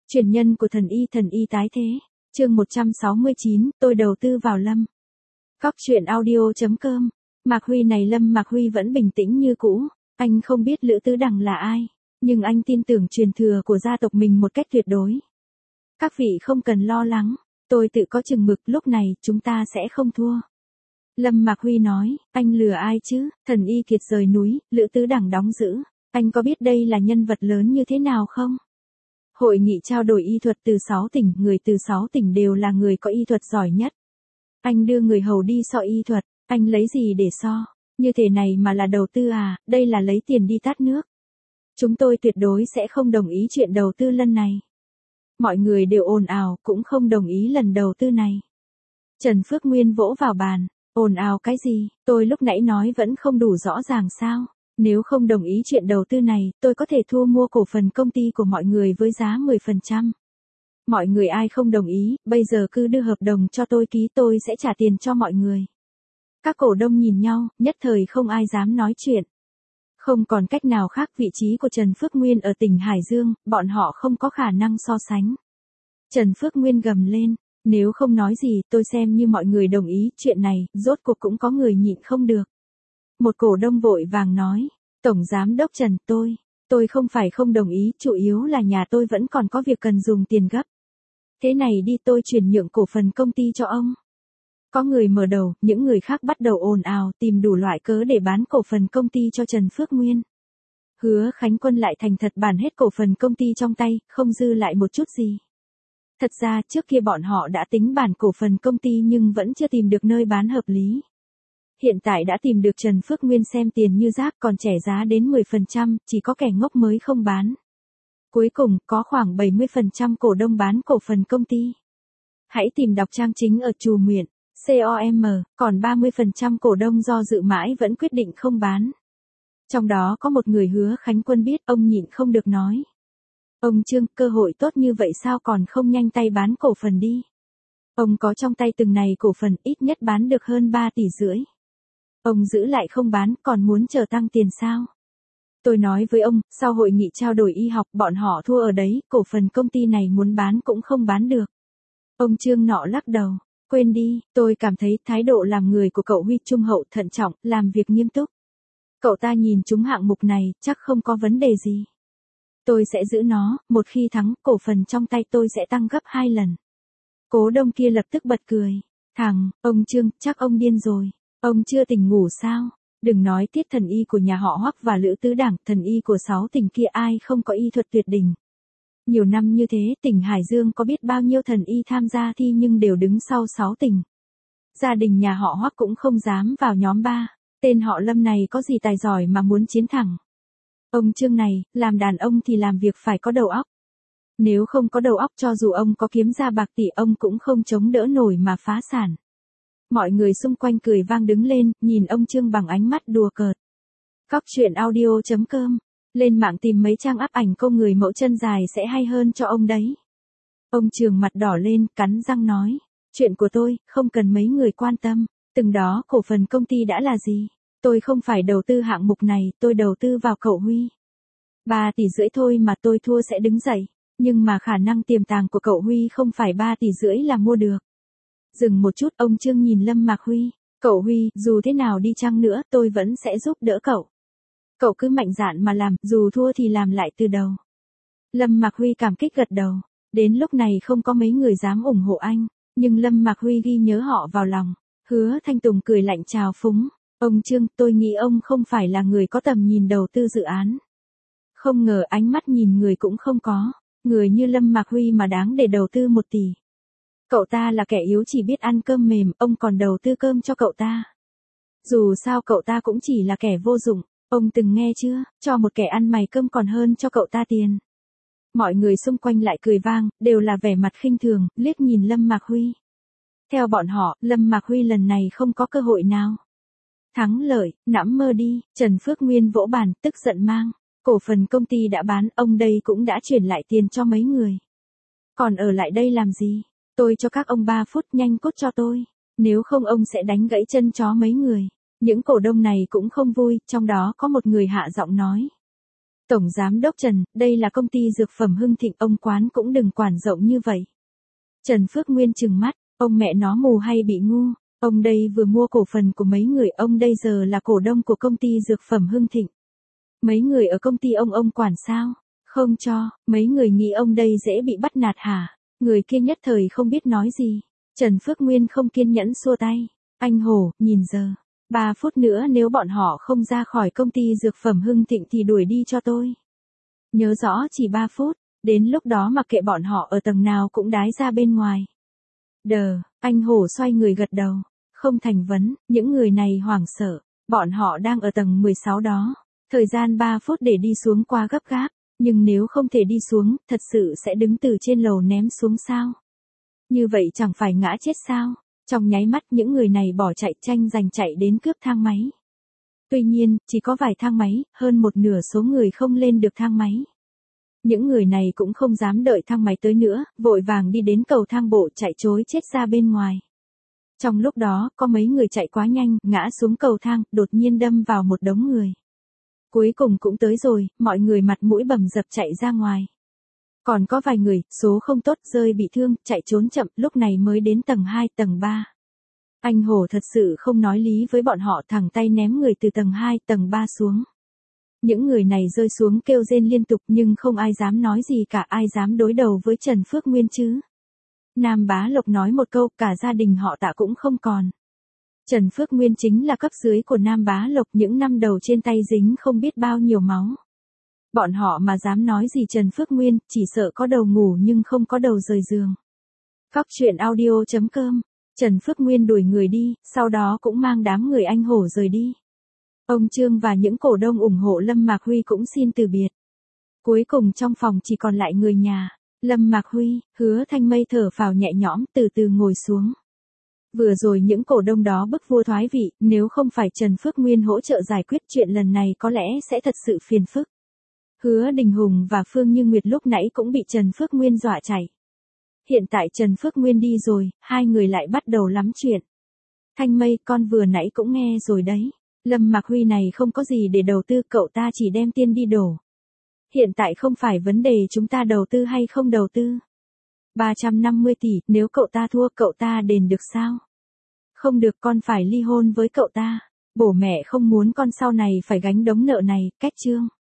Truyền nhân của thần y tái thế. Chương 169, tôi đầu tư vào Lâm. Góc truyện audio.com. Mạc Huy này, Lâm Mạc Huy vẫn bình tĩnh như cũ, anh không biết Lữ Tứ Đằng là ai, nhưng anh tin tưởng truyền thừa của gia tộc mình một cách tuyệt đối. Các vị không cần lo lắng, tôi tự có chừng mực, lúc này chúng ta sẽ không thua. Lâm Mạc Huy nói, anh lừa ai chứ, thần y kiệt rời núi, Lữ Tứ Đằng đóng giữ, anh có biết đây là nhân vật lớn như thế nào không? Hội nghị trao đổi y thuật từ 6 tỉnh, người từ 6 tỉnh đều là người có y thuật giỏi nhất. Anh đưa người hầu đi so y thuật, anh lấy gì để so? Như thế này mà là đầu tư à, đây là lấy tiền đi tát nước. Chúng tôi tuyệt đối sẽ không đồng ý chuyện đầu tư lần này. Mọi người đều ồn ào, cũng không đồng ý lần đầu tư này. Trần Phước Nguyên vỗ vào bàn, ồn ào cái gì, tôi lúc nãy nói vẫn không đủ rõ ràng sao? Nếu không đồng ý chuyện đầu tư này, tôi có thể thu mua cổ phần công ty của mọi người với giá 10%. Mọi người ai không đồng ý, bây giờ cứ đưa hợp đồng cho tôi ký, tôi sẽ trả tiền cho mọi người. Các cổ đông nhìn nhau, nhất thời không ai dám nói chuyện. Không còn cách nào khác, vị trí của Trần Phước Nguyên ở tỉnh Hải Dương, bọn họ không có khả năng so sánh. Trần Phước Nguyên gầm lên, nếu không nói gì, tôi xem như mọi người đồng ý, chuyện này, rốt cuộc cũng có người nhịn không được. Một cổ đông vội vàng nói, Tổng Giám đốc Trần, tôi không phải không đồng ý, chủ yếu là nhà tôi vẫn còn có việc cần dùng tiền gấp. Thế này đi, tôi chuyển nhượng cổ phần công ty cho ông. Có người mở đầu, những người khác bắt đầu ồn ào, tìm đủ loại cớ để bán cổ phần công ty cho Trần Phước Nguyên. Hứa Khánh Quân lại thành thật bàn hết cổ phần công ty trong tay, không dư lại một chút gì. Thật ra trước kia bọn họ đã tính bản cổ phần công ty nhưng vẫn chưa tìm được nơi bán hợp lý. Hiện tại đã tìm được, Trần Phước Nguyên xem tiền như rác, còn trẻ giá đến 10%, chỉ có kẻ ngốc mới không bán. Cuối cùng, có khoảng 70% cổ đông bán cổ phần công ty. Hãy tìm đọc trang chính ở Trù Miện, COM, còn 30% cổ đông do dự mãi vẫn quyết định không bán. Trong đó có một người Hứa Khánh Quân biết, ông nhịn không được nói. Ông Trương, cơ hội tốt như vậy sao còn không nhanh tay bán cổ phần đi. Ông có trong tay từng này cổ phần, ít nhất bán được hơn 3,5 tỷ. Ông giữ lại không bán, còn muốn chờ tăng tiền sao? Tôi nói với ông, sau hội nghị trao đổi y học bọn họ thua ở đấy, cổ phần công ty này muốn bán cũng không bán được. Ông Trương nọ lắc đầu, quên đi, tôi cảm thấy thái độ làm người của cậu Huy trung hậu, thận trọng, làm việc nghiêm túc. Cậu ta nhìn trúng hạng mục này, chắc không có vấn đề gì. Tôi sẽ giữ nó, một khi thắng, cổ phần trong tay tôi sẽ tăng gấp 2 lần. Cố đông kia lập tức bật cười. Ông Trương, chắc ông điên rồi. Ông chưa tỉnh ngủ sao? Đừng nói tiết thần y của nhà họ Hoắc và Lữ Tứ Đằng, thần y của 6 tỉnh kia ai không có y thuật tuyệt đỉnh. Nhiều năm như thế, tỉnh Hải Dương có biết bao nhiêu thần y tham gia thi nhưng đều đứng sau 6 tỉnh. Gia đình nhà họ Hoắc cũng không dám vào nhóm 3, tên họ Lâm này có gì tài giỏi mà muốn chiến thẳng. Ông Trương này, làm đàn ông thì làm việc phải có đầu óc. Nếu không có đầu óc, cho dù ông có kiếm ra bạc tỷ, ông cũng không chống đỡ nổi mà phá sản. Mọi người xung quanh cười vang đứng lên, nhìn ông Trương bằng ánh mắt đùa cợt. Góc truyện audio.com. Lên mạng tìm mấy trang áp ảnh cô người mẫu chân dài sẽ hay hơn cho ông đấy. Ông Trương mặt đỏ lên, cắn răng nói. Chuyện của tôi, không cần mấy người quan tâm. Từng đó cổ phần công ty đã là gì? Tôi không phải đầu tư hạng mục này, tôi đầu tư vào cậu Huy. 3,5 tỷ thôi mà tôi thua sẽ đứng dậy. Nhưng mà khả năng tiềm tàng của cậu Huy không phải 3,5 tỷ là mua được. Dừng một chút, ông Trương nhìn Lâm Mạc Huy. Cậu Huy, dù thế nào đi chăng nữa, tôi vẫn sẽ giúp đỡ cậu. Cậu cứ mạnh dạn mà làm, dù thua thì làm lại từ đầu. Lâm Mạc Huy cảm kích gật đầu. Đến lúc này không có mấy người dám ủng hộ anh, nhưng Lâm Mạc Huy ghi nhớ họ vào lòng. Hứa Thanh Tùng cười lạnh chào phúng. Ông Trương, tôi nghĩ ông không phải là người có tầm nhìn đầu tư dự án. Không ngờ ánh mắt nhìn người cũng không có. Người như Lâm Mạc Huy mà đáng để đầu tư 1 tỷ. Cậu ta là kẻ yếu chỉ biết ăn cơm mềm, ông còn đầu tư cơm cho cậu ta. Dù sao cậu ta cũng chỉ là kẻ vô dụng, ông từng nghe chưa, cho một kẻ ăn mày cơm còn hơn cho cậu ta tiền. Mọi người xung quanh lại cười vang, đều là vẻ mặt khinh thường, liếc nhìn Lâm Mạc Huy. Theo bọn họ, Lâm Mạc Huy lần này không có cơ hội nào. Thắng lợi, nẫm mơ đi, Trần Phước Nguyên vỗ bàn, tức giận mang. Cổ phần công ty đã bán, ông đây cũng đã chuyển lại tiền cho mấy người. Còn ở lại đây làm gì? Tôi cho các ông 3 phút, nhanh cút cho tôi. Nếu không ông sẽ đánh gãy chân chó mấy người. Những cổ đông này cũng không vui, trong đó có một người hạ giọng nói. Tổng Giám đốc Trần, đây là công ty dược phẩm Hưng Thịnh, ông quán cũng đừng quản rộng như vậy. Trần Phước Nguyên trừng mắt, ông mẹ nó mù hay bị ngu, ông đây vừa mua cổ phần của mấy người, ông đây giờ là cổ đông của công ty dược phẩm Hưng Thịnh. Mấy người ở công ty ông quản sao? Không cho, mấy người nghĩ ông đây dễ bị bắt nạt hả? Người kia nhất thời không biết nói gì. Trần Phước Nguyên không kiên nhẫn xua tay. Anh Hổ, nhìn giờ. 3 phút nữa nếu bọn họ không ra khỏi công ty dược phẩm Hưng Thịnh thì đuổi đi cho tôi. Nhớ rõ chỉ 3 phút, đến lúc đó mặc kệ bọn họ ở tầng nào cũng đái ra bên ngoài. Anh Hổ xoay người gật đầu. Không thành vấn, những người này hoảng sợ. Bọn họ đang ở tầng 16 đó. Thời gian 3 phút để đi xuống quá gấp gáp. Nhưng nếu không thể đi xuống, thật sự sẽ đứng từ trên lầu ném xuống sao? Như vậy chẳng phải ngã chết sao? Trong nháy mắt những người này bỏ chạy tranh giành chạy đến cướp thang máy. Tuy nhiên, chỉ có vài thang máy, hơn một nửa số người không lên được thang máy. Những người này cũng không dám đợi thang máy tới nữa, vội vàng đi đến cầu thang bộ chạy trối chết ra bên ngoài. Trong lúc đó, có mấy người chạy quá nhanh, ngã xuống cầu thang, đột nhiên đâm vào một đống người. Cuối cùng cũng tới rồi, mọi người mặt mũi bầm dập chạy ra ngoài. Còn có vài người, số không tốt, rơi bị thương, chạy trốn chậm, lúc này mới đến tầng 2, tầng 3. Anh Hổ thật sự không nói lý với bọn họ, thẳng tay ném người từ tầng 2, tầng 3 xuống. Những người này rơi xuống kêu rên liên tục nhưng không ai dám nói gì cả, ai dám đối đầu với Trần Phước Nguyên chứ. Nam Bá Lộc nói một câu, cả gia đình họ Tạ cũng không còn. Trần Phước Nguyên chính là cấp dưới của Nam Bá Lộc, những năm đầu trên tay dính không biết bao nhiêu máu. Bọn họ mà dám nói gì Trần Phước Nguyên, chỉ sợ có đầu ngủ nhưng không có đầu rời giường. Cóc truyện audio.com. Trần Phước Nguyên đuổi người đi, sau đó cũng mang đám người anh Hổ rời đi. Ông Trương và những cổ đông ủng hộ Lâm Mạc Huy cũng xin từ biệt. Cuối cùng trong phòng chỉ còn lại người nhà, Lâm Mạc Huy, Hứa Thanh Mây thở phào nhẹ nhõm, từ từ ngồi xuống. Vừa rồi những cổ đông đó bức vua thoái vị, nếu không phải Trần Phước Nguyên hỗ trợ giải quyết chuyện lần này có lẽ sẽ thật sự phiền phức. Hứa Đình Hùng và Phương Như Nguyệt lúc nãy cũng bị Trần Phước Nguyên dọa chạy. Hiện tại Trần Phước Nguyên đi rồi, hai người lại bắt đầu lắm chuyện. Thanh Mây, con vừa nãy cũng nghe rồi đấy. Lâm Mạc Huy này không có gì để đầu tư, cậu ta chỉ đem tiền đi đổ. Hiện tại không phải vấn đề chúng ta đầu tư hay không đầu tư. 350 tỷ, nếu cậu ta thua cậu ta đền được sao? Không được, con phải ly hôn với cậu ta. Bố mẹ không muốn con sau này phải gánh đống nợ này, cách chương.